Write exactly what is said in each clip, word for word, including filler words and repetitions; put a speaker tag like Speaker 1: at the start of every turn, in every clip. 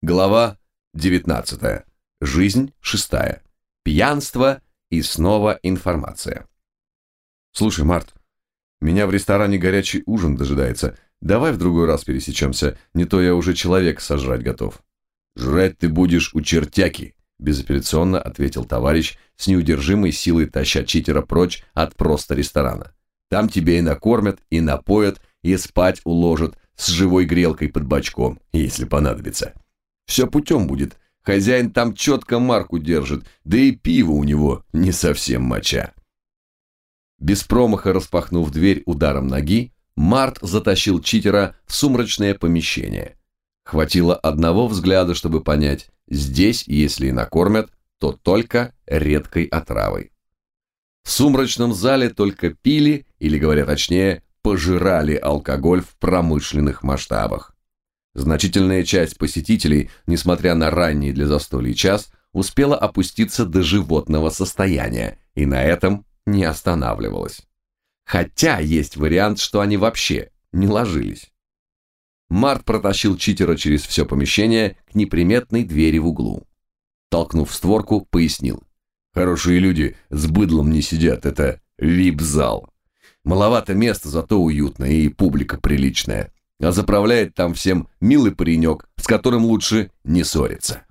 Speaker 1: Глава девятнадцатая. Жизнь шестая. Пьянство и снова информация. Слушай, Март, меня в ресторане горячий ужин дожидается. Давай в другой раз пересечемся, не то я уже человек сожрать готов. Жрать ты будешь у чертяки, безапелляционно ответил товарищ с неудержимой силой, таща читера прочь от просто ресторана. Там тебя и накормят, и напоят, и спать уложат с живой грелкой под бочком, если понадобится. Все путем будет. Хозяин там четко марку держит, да и пиво у него не совсем моча. Без промаха распахнув дверь ударом ноги, Март затащил читера в сумрачное помещение. Хватило одного взгляда, чтобы понять, здесь, если и накормят, то только редкой отравой. В сумрачном зале только пили, или, говоря точнее, пожирали алкоголь в промышленных масштабах. Значительная часть посетителей, несмотря на ранний для застолья час, успела опуститься до животного состояния и на этом не останавливалась. Хотя есть вариант, что они вообще не ложились. Март протащил читера через все помещение к неприметной двери в углу. Толкнув створку, пояснил. Хорошие люди с быдлом не сидят, это вип-зал. Маловато места, зато уютно и публика приличная. А заправляет там всем милый паренек, с которым лучше не ссориться.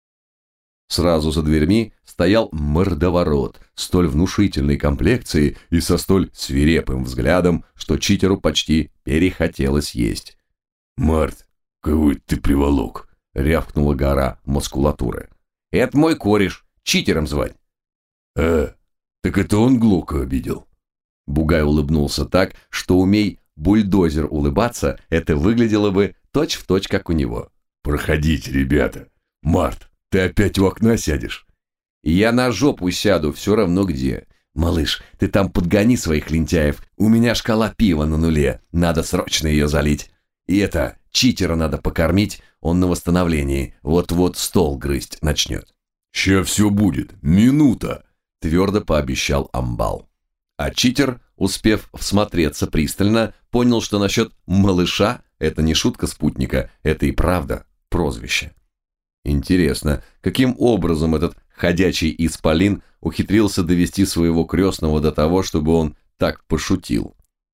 Speaker 1: Сразу за дверьми стоял мордоворот, столь внушительной комплекции и со столь свирепым взглядом, что читеру почти перехотелось есть. «Март, кого ты приволок?» — рявкнула гора мускулатуры. «Это мой кореш, читером звать». «А, так это он Глока обидел?» Бугай улыбнулся так, что умей бульдозер улыбаться, это выглядело бы точь-в-точь, как у него. «Проходите, ребята. Март, ты опять у окна сядешь?» «Я на жопу сяду, все равно где. Малыш, ты там подгони своих лентяев. У меня шкала пива на нуле. Надо срочно ее залить. И это, читера надо покормить, он на восстановлении. Вот-вот стол грызть начнет». «Ща все будет. Минута», — твердо пообещал амбал. А читер, успев всмотреться пристально, понял, что насчет малыша это не шутка спутника, это и правда прозвище. Интересно, каким образом этот ходячий исполин ухитрился довести своего крестного до того, чтобы он так пошутил?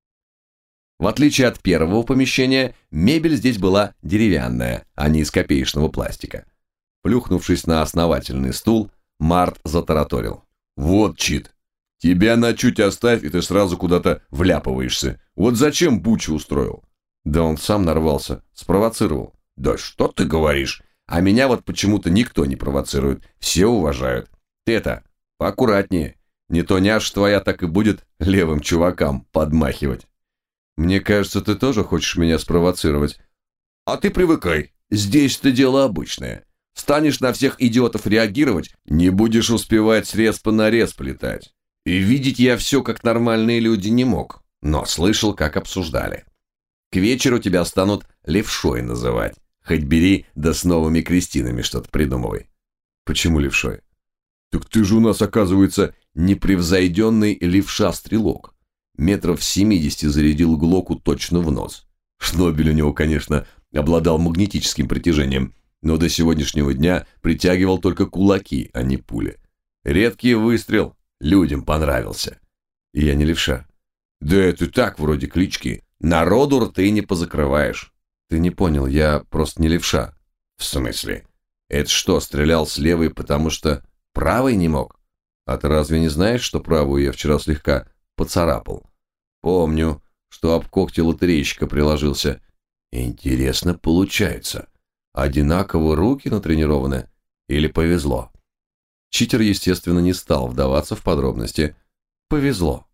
Speaker 1: В отличие от первого помещения, мебель здесь была деревянная, а не из копеечного пластика. Плюхнувшись на основательный стул, Март затараторил. «Вот, чит. Тебя на чуть оставь, и ты сразу куда-то вляпываешься. Вот зачем бучу устроил?» «Да он сам нарвался, спровоцировал». «Да что ты говоришь? А меня вот почему-то никто не провоцирует, все уважают. Ты это, поаккуратнее, не то няш твоя так и будет левым чувакам подмахивать». «Мне кажется, ты тоже хочешь меня спровоцировать». «А ты привыкай, здесь-то дело обычное. Станешь на всех идиотов реагировать, не будешь успевать с респа на респ летать. И видеть я все, как нормальные люди, не мог, но слышал, как обсуждали. К вечеру тебя станут левшой называть. Хоть бери, да с новыми крестинами что-то придумывай». «Почему левшой?» «Так ты же у нас, оказывается, непревзойденный левша-стрелок. Метров семидесяти зарядил Глоку точно в нос. Шнобель у него, конечно, обладал магнетическим притяжением, но до сегодняшнего дня притягивал только кулаки, а не пули. Редкий выстрел. Людям понравился». «И я не левша». «Да это так, вроде клички. Народу рты не позакрываешь». «Ты не понял, я просто не левша». «В смысле? Это что, стрелял с левой, потому что правой не мог? А ты разве не знаешь, что правую я вчера слегка поцарапал?» «Помню, что об когти лотерейщика приложился». «Интересно получается. Одинаково руки натренированы или повезло?» Читер, естественно, не стал вдаваться в подробности. Повезло.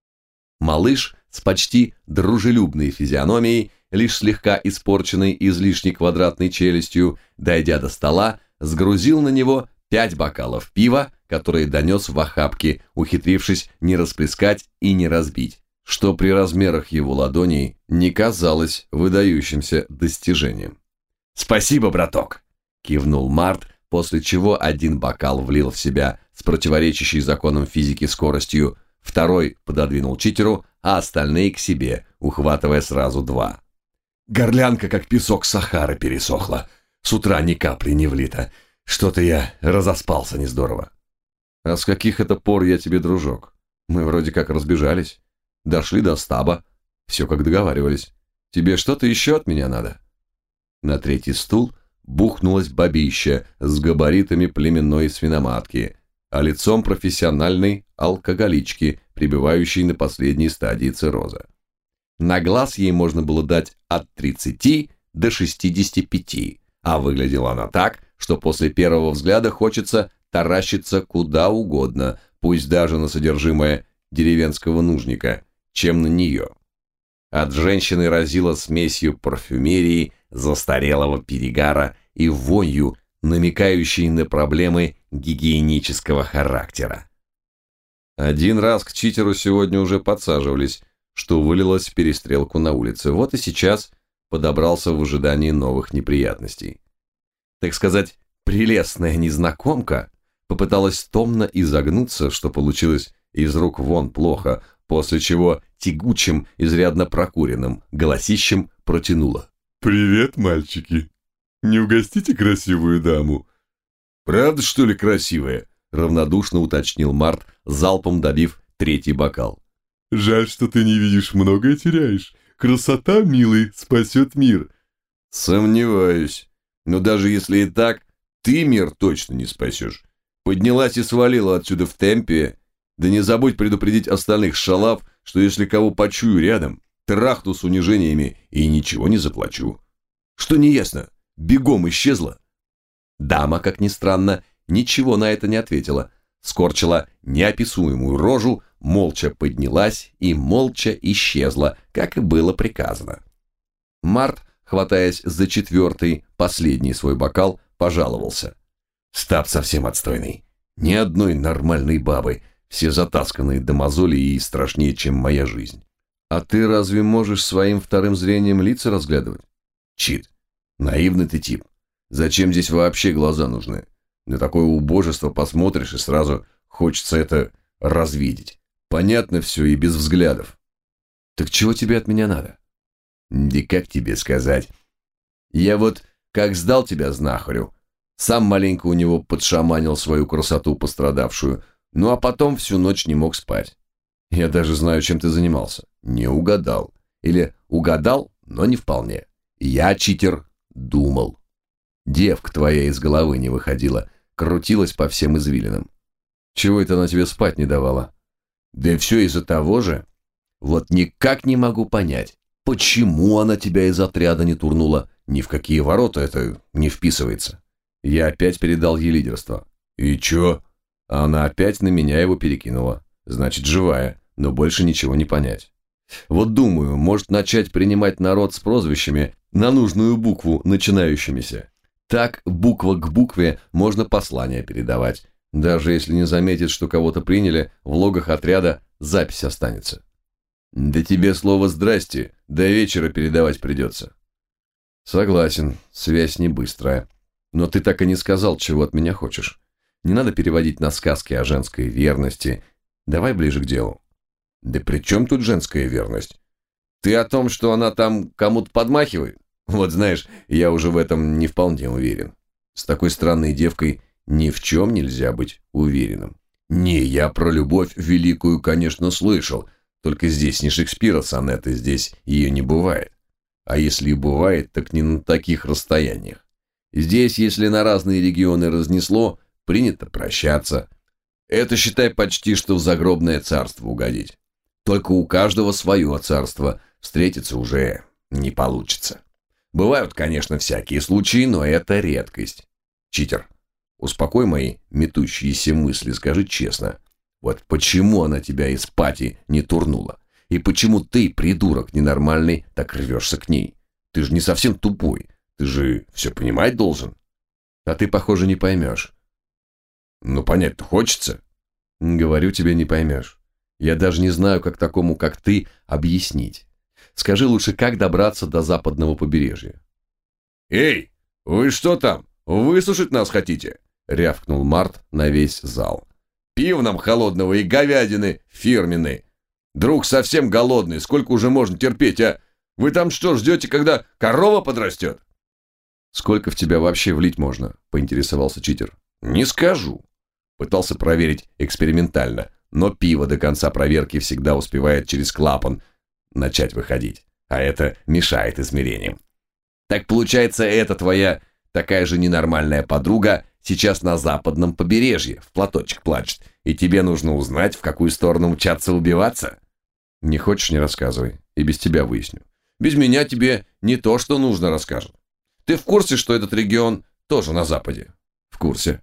Speaker 1: Малыш с почти дружелюбной физиономией, лишь слегка испорченной излишней квадратной челюстью, дойдя до стола, сгрузил на него пять бокалов пива, которые донес в охапке, ухитрившись не расплескать и не разбить, что при размерах его ладоней не казалось выдающимся достижением. «Спасибо, браток!» – кивнул Март, после чего один бокал влил в себя с противоречащей законам физики скоростью, второй пододвинул читеру, а остальные к себе, ухватывая сразу два. «Горлянка, как песок Сахары, пересохла. С утра ни капли не влито. Что-то я разоспался не здорово. А с каких это пор я тебе дружок? Мы вроде как разбежались. Дошли до стаба. Все как договаривались. Тебе что-то еще от меня надо? На третий стул бухнулась бабища с габаритами племенной свиноматки, а лицом профессиональной алкоголички, пребывающей на последней стадии цирроза. На глаз ей можно было дать от тридцати до шестидесяти пяти, а выглядела она так, что после первого взгляда хочется таращиться куда угодно, пусть даже на содержимое деревенского нужника, чем на нее. От женщины разило смесью парфюмерии, застарелого перегара и вонью, намекающей на проблемы гигиенического характера. Один раз к читеру сегодня уже подсаживались, что вылилось в перестрелку на улице. Вот и сейчас подобрался в ожидании новых неприятностей. Так сказать, прелестная незнакомка попыталась томно изогнуться, что получилось из рук вон плохо, после чего тягучим, изрядно прокуренным голосищем протянула.
Speaker 2: «Привет, мальчики! Не угостите красивую даму?»
Speaker 1: «Правда, что ли, красивая?» — равнодушно уточнил Март, залпом добив третий бокал.
Speaker 2: «Жаль, что ты не видишь, многое теряешь. Красота, милый, спасет мир».
Speaker 1: «Сомневаюсь. Но даже если и так, ты мир точно не спасешь. Поднялась и свалила отсюда в темпе. Да не забудь предупредить остальных шалав, что если кого почую рядом, трахну с унижениями и ничего не заплачу. Что неясно, бегом исчезла?» Дама, как ни странно, ничего на это не ответила, скорчила неописуемую рожу, молча поднялась и молча исчезла, как и было приказано. Март, хватаясь за четвертый, последний свой бокал, пожаловался. «Стаб совсем отстойный. Ни одной нормальной бабы, все затасканные до мозоли и страшнее, чем моя жизнь. А ты разве можешь своим вторым зрением лица разглядывать? Чит, наивный ты тип. Зачем здесь вообще глаза нужны? На такое убожество посмотришь и сразу хочется это развидеть. Понятно все и без взглядов. Так чего тебе от меня надо?» «Да как тебе сказать? Я вот как сдал тебя знахарю, сам маленько у него подшаманил свою красоту пострадавшую, ну а потом всю ночь не мог спать. Я даже знаю, чем ты занимался. Не угадал. Или угадал, но не вполне. Я, читер, думал. Девка твоя из головы не выходила, крутилась по всем извилинам. Чего это она тебе спать не давала? Да все из-за того же. Вот никак не могу понять, почему она тебя из отряда не турнула. Ни в какие ворота это не вписывается. Я опять передал ей лидерство. И чё? А она опять на меня его перекинула. Значит, живая, но больше ничего не понять. Вот думаю, может начать принимать народ с прозвищами на нужную букву начинающимися. Так, буква к букве, можно послание передавать. Даже если не заметит, что кого-то приняли, в логах отряда запись останется. Да тебе слово «здрасте» до вечера передавать придется. Согласен, связь не быстрая. Но ты так и не сказал, чего от меня хочешь. Не надо переводить на сказки о женской верности. Давай ближе к делу. Да при чем тут женская верность? Ты о том, что она там кому-то подмахивает? Вот знаешь, я уже в этом не вполне уверен. С такой странной девкой ни в чем нельзя быть уверенным. Не, я про любовь великую, конечно, слышал. Только здесь не Шекспира сонеты, здесь ее не бывает. А если и бывает, так не на таких расстояниях. Здесь, если на разные регионы разнесло, принято прощаться. Это, считай, почти что в загробное царство угодить. Только у каждого свое царство, встретиться уже не получится. Бывают, конечно, всякие случаи, но это редкость. Читер, успокой мои метущиеся мысли, скажи честно. Вот почему она тебя из пати не турнула? И почему ты, придурок ненормальный, так рвешься к ней? Ты же не совсем тупой. Ты же все понимать должен. А ты, похоже, не поймешь. Ну, понять-то хочется. Говорю тебе, не поймешь. Я даже не знаю, как такому, как ты, объяснить. Скажи лучше, как добраться до западного побережья. «Эй, вы что там, высушить нас хотите?» — рявкнул Март на весь зал. «Пива нам холодного и говядины фирменной. Друг совсем голодный, сколько уже можно терпеть, а? Вы там что, ждете, когда корова подрастет?» Сколько в тебя вообще влить можно? Поинтересовался читер. Не скажу. Пытался проверить экспериментально, но пиво до конца проверки всегда успевает через клапан начать выходить, а это мешает измерениям. Так получается, это твоя такая же ненормальная подруга сейчас на западном побережье, в платочек плачет, и тебе нужно узнать, в какую сторону мчаться убиваться? Не хочешь, не рассказывай, и без тебя выясню. Без меня тебе не то, что нужно, расскажут. Ты в курсе, что этот регион тоже на западе? В курсе.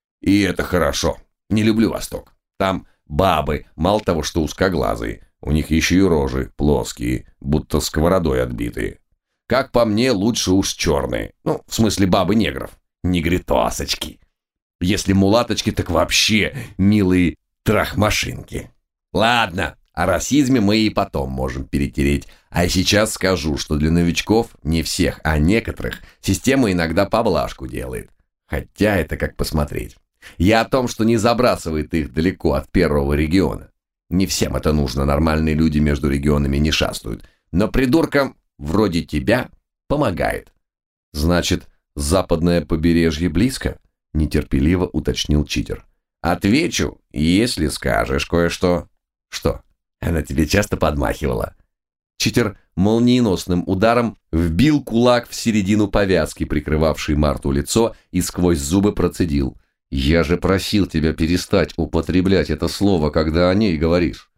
Speaker 1: И это хорошо. Не люблю Восток. Там бабы, мало того, что узкоглазые, у них еще и рожи плоские, будто сковородой отбитые. Как по мне, лучше уж черные. Ну, в смысле бабы негров. Негритосочки. Если мулаточки, так вообще милые трахмашинки. Ладно, о расизме мы и потом можем перетереть. А сейчас скажу, что для новичков, не всех, а некоторых, система иногда поблажку делает. Хотя это как посмотреть. Я о том, что не забрасывает их далеко от первого региона. Не всем это нужно, нормальные люди между регионами не шастают. Но придуркам вроде тебя помогает. Значит, западное побережье близко? Нетерпеливо уточнил читер. Отвечу, если скажешь кое-что. Что? Она тебе часто подмахивала. Читер молниеносным ударом вбил кулак в середину повязки, прикрывавшей Марту лицо, и сквозь зубы процедил. Я же просил тебя перестать употреблять это слово, когда о ней говоришь.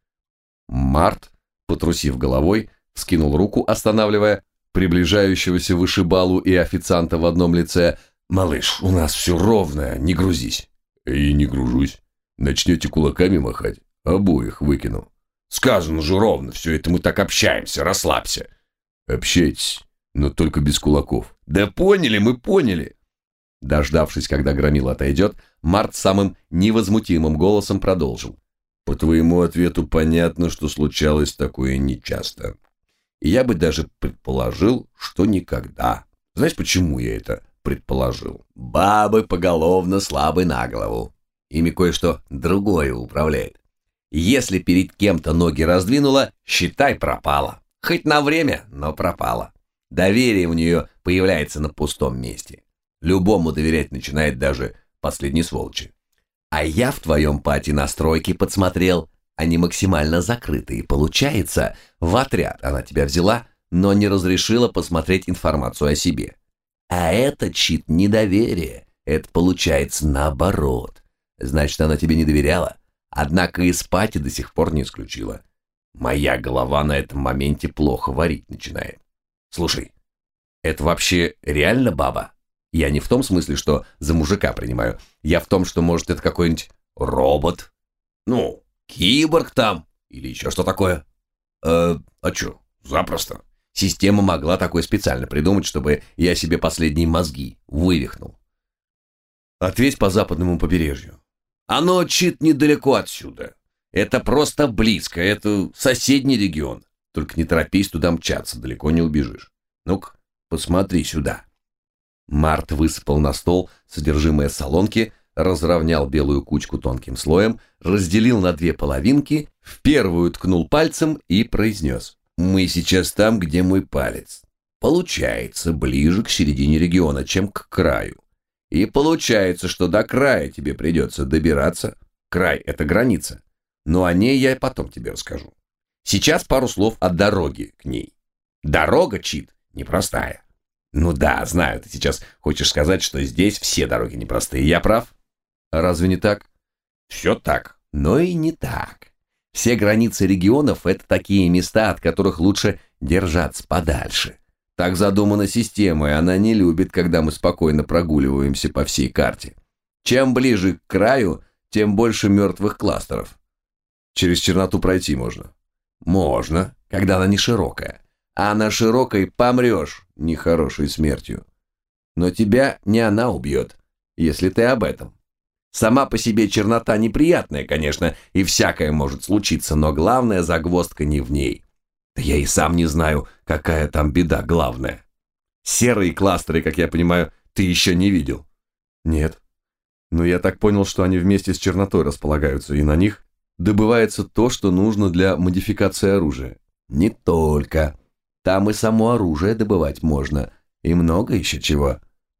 Speaker 1: Март, потрусив головой, вскинул руку, останавливая приближающегося вышибалу и официанта в одном лице. «Малыш, у нас все ровно, не грузись». «И не гружусь. Начнете кулаками махать, обоих выкину». «Сказано же ровно, все это мы так общаемся, расслабься». «Общайтесь, но только без кулаков». «Да поняли, мы поняли». Дождавшись, когда Громила отойдет, Март самым невозмутимым голосом продолжил. «По твоему ответу понятно, что случалось такое нечасто. И я бы даже предположил, что никогда. Знаешь, почему я это предположил? Бабы поголовно слабы на голову. Ими кое-что другое управляет. Если перед кем-то ноги раздвинула, считай, пропала. Хоть на время, но пропала. Доверие у нее появляется на пустом месте. Любому доверять начинает даже последней сволочи. А я в твоем пати настройки подсмотрел. Они максимально закрытые. Получается, в отряд она тебя взяла, но не разрешила посмотреть информацию о себе. А это чит недоверия. Это получается наоборот. Значит, она тебе не доверяла. Однако из пати до сих пор не исключила. Моя голова на этом моменте плохо варить начинает. Слушай, это вообще реально баба? Я не в том смысле, что за мужика принимаю. Я в том, что, может, это какой-нибудь робот? Ну, киборг там. Или еще что такое? Э, а что? Запросто. Система могла такое специально придумать, чтобы я себе последние мозги вывихнул. Ответь по западному побережью. Оно чит недалеко отсюда. Это просто близко, это соседний регион. Только не торопись туда мчаться, далеко не убежишь. Ну-ка, посмотри сюда. Март высыпал на стол содержимое солонки, разровнял белую кучку тонким слоем, разделил на две половинки, в первую ткнул пальцем и произнес. Мы сейчас там, где мой палец. Получается, ближе к середине региона, чем к краю. И получается, что до края тебе придется добираться. Край — это граница. Но о ней я потом тебе расскажу. Сейчас пару слов о дороге к ней. Дорога, чит, непростая. Ну да, знаю, ты сейчас хочешь сказать, что здесь все дороги непростые. Я прав? Разве не так? Все так, но и не так. Все границы регионов — это такие места, от которых лучше держаться подальше. Так задумана система, и она не любит, когда мы спокойно прогуливаемся по всей карте. Чем ближе к краю, тем больше мертвых кластеров. Через черноту пройти можно? Можно, когда она не широкая. А на широкой помрешь нехорошей смертью. Но тебя не она убьет, если ты об этом. Сама по себе чернота неприятная, конечно, и всякое может случиться, но главная загвоздка не в ней. Да я и сам не знаю, какая там беда главная. Серые кластеры, как я понимаю, ты еще не видел? Нет. Но я так понял, что они вместе с чернотой располагаются, и на них добывается то, что нужно для модификации оружия. Не только. Там и само оружие добывать можно, и много еще чего.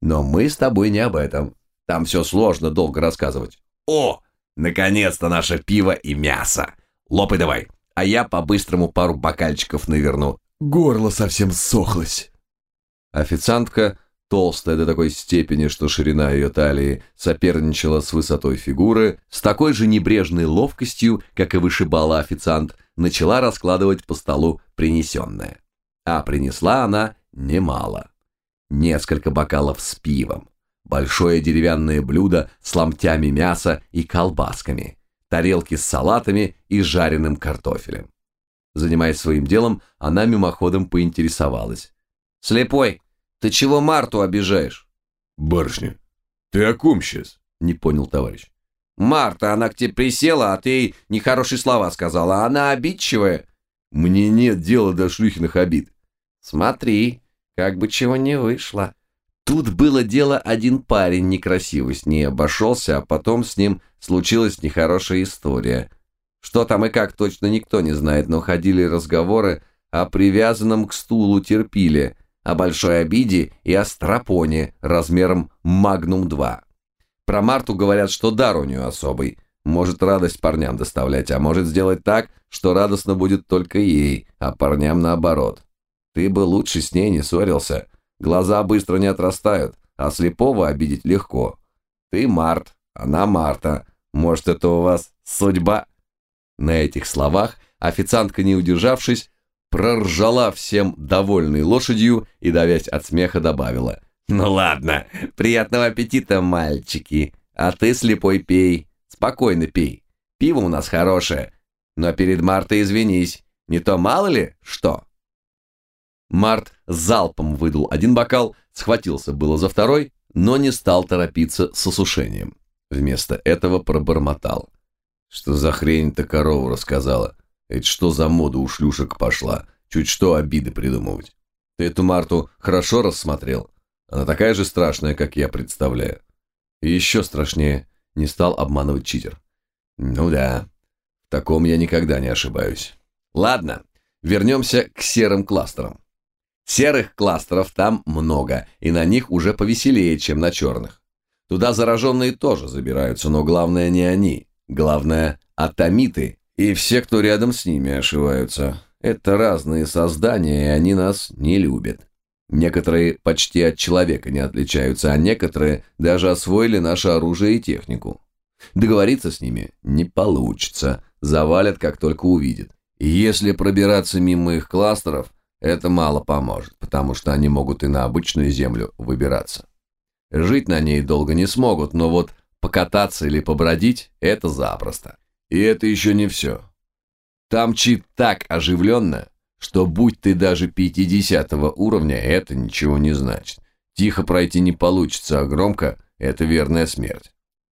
Speaker 1: Но мы с тобой не об этом. Там все сложно долго рассказывать. О, наконец-то наше пиво и мясо. Лопай давай, а я по-быстрому пару бокальчиков наверну. Горло совсем ссохлось. Официантка, толстая до такой степени, что ширина ее талии соперничала с высотой фигуры, с такой же небрежной ловкостью, как и вышибала официант, начала раскладывать по столу принесенное. А принесла она немало. Несколько бокалов с пивом, большое деревянное блюдо с ломтями мяса и колбасками, тарелки с салатами и жареным картофелем. Занимаясь своим делом, она мимоходом поинтересовалась. «Слепой, ты чего Марту обижаешь?»
Speaker 2: «Барышня, ты о ком сейчас?»
Speaker 1: — не понял товарищ.
Speaker 3: «Марта, она к тебе присела, а ты ей нехорошие слова сказала. Она обидчивая».
Speaker 1: «Мне нет дела до шлюхиных обид».
Speaker 3: «Смотри, как бы чего не вышло».
Speaker 1: Тут было дело, один парень некрасивый с ней обошелся, а потом с ним случилась нехорошая история. Что там и как, точно никто не знает, но ходили разговоры о привязанном к стулу терпиле, о большой обиде и о стропоне размером Магнум два. Про Марту говорят, что дар у нее особый. Может радость парням доставлять, а может сделать так, что радостно будет только ей, а парням наоборот. Ты бы лучше с ней не ссорился. Глаза быстро не отрастают, а слепого обидеть легко. Ты Март, она Марта. Может, это у вас судьба?» На этих словах официантка, не удержавшись, проржала всем довольной лошадью и, давясь от смеха, добавила: «Ну ладно, приятного аппетита, мальчики. А ты, слепой, пей. Спокойно пей. Пиво у нас хорошее. Но перед Мартой извинись. Не то мало ли что». Март залпом выдал один бокал, схватился было за второй, но не стал торопиться с осушением. Вместо этого пробормотал: «Что за хрень-то корова рассказала? Это что за мода у шлюшек пошла? Чуть что обиды придумывать. Ты эту Марту хорошо рассмотрел? Она такая же страшная, как я представляю». И еще страшнее, не стал обманывать читер. «Ну да, в таком я никогда не ошибаюсь. Ладно, вернемся к серым кластерам. Серых кластеров там много, и на них уже повеселее, чем на черных. Туда зараженные тоже забираются, но главное не они. Главное – атомиты и все, кто рядом с ними ошиваются. Это разные создания, и они нас не любят. Некоторые почти от человека не отличаются, а некоторые даже освоили наше оружие и технику. Договориться с ними не получится, завалят, как только увидят. И если пробираться мимо их кластеров, это мало поможет, потому что они могут и на обычную землю выбираться. Жить на ней долго не смогут, но вот покататься или побродить – это запросто. И это еще не все. Там чит так оживленно, что будь ты даже пятидесятого уровня, это ничего не значит. Тихо пройти не получится, а громко – это верная смерть.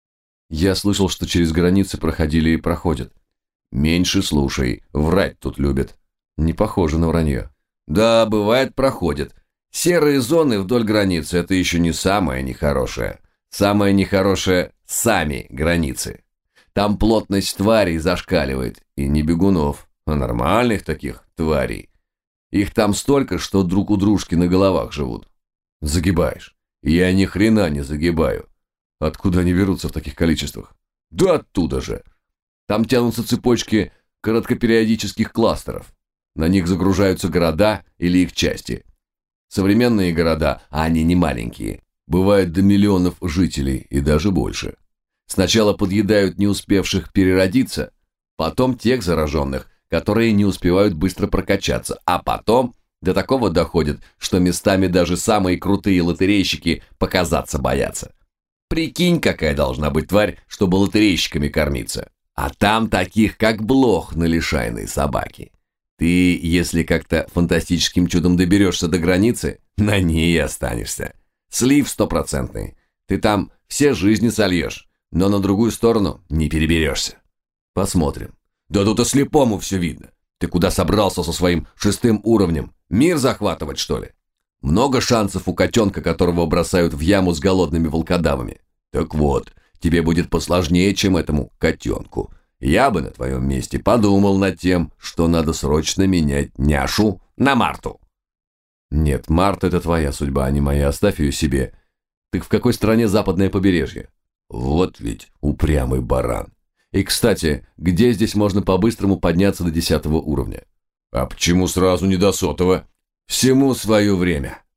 Speaker 1: Я слышал, что через границы проходили и проходят. Меньше слушай, врать тут любят. Не похоже на вранье. Да, бывает, проходят. Серые зоны вдоль границы – это еще не самое нехорошее. Самое нехорошее – сами границы. Там плотность тварей зашкаливает, и не бегунов, а нормальных таких тварей. Их там столько, что друг у дружки на головах живут. Загибаешь. Я ни хрена не загибаю. Откуда они берутся в таких количествах? Да оттуда же. Там тянутся цепочки короткопериодических кластеров. На них загружаются города или их части. Современные города, а они не маленькие, бывают до миллионов жителей и даже больше. Сначала подъедают не успевших переродиться, потом тех зараженных, которые не успевают быстро прокачаться, а потом до такого доходят, что местами даже самые крутые лотерейщики показаться боятся. Прикинь, какая должна быть тварь, чтобы лотерейщиками кормиться. А там таких, как блох на лишайной собаке. Ты, если как-то фантастическим чудом доберешься до границы, на ней и останешься. Слив стопроцентный. Ты там все жизни сольешь, но на другую сторону не переберешься. Посмотрим. Да тут и слепому все видно. Ты куда собрался со своим шестым уровнем? Мир захватывать, что ли? Много шансов у котенка, которого бросают в яму с голодными волкодавами. Так вот, тебе будет посложнее, чем этому котенку. Я бы на твоем месте подумал над тем, что надо срочно менять няшу на Марту. Нет, Марта – это твоя судьба, а не моя, оставь ее себе. Так в какой стране западное побережье? Вот ведь упрямый баран. И, кстати, где здесь можно по-быстрому подняться до десятого уровня? А почему сразу не до сотого? Всему свое время.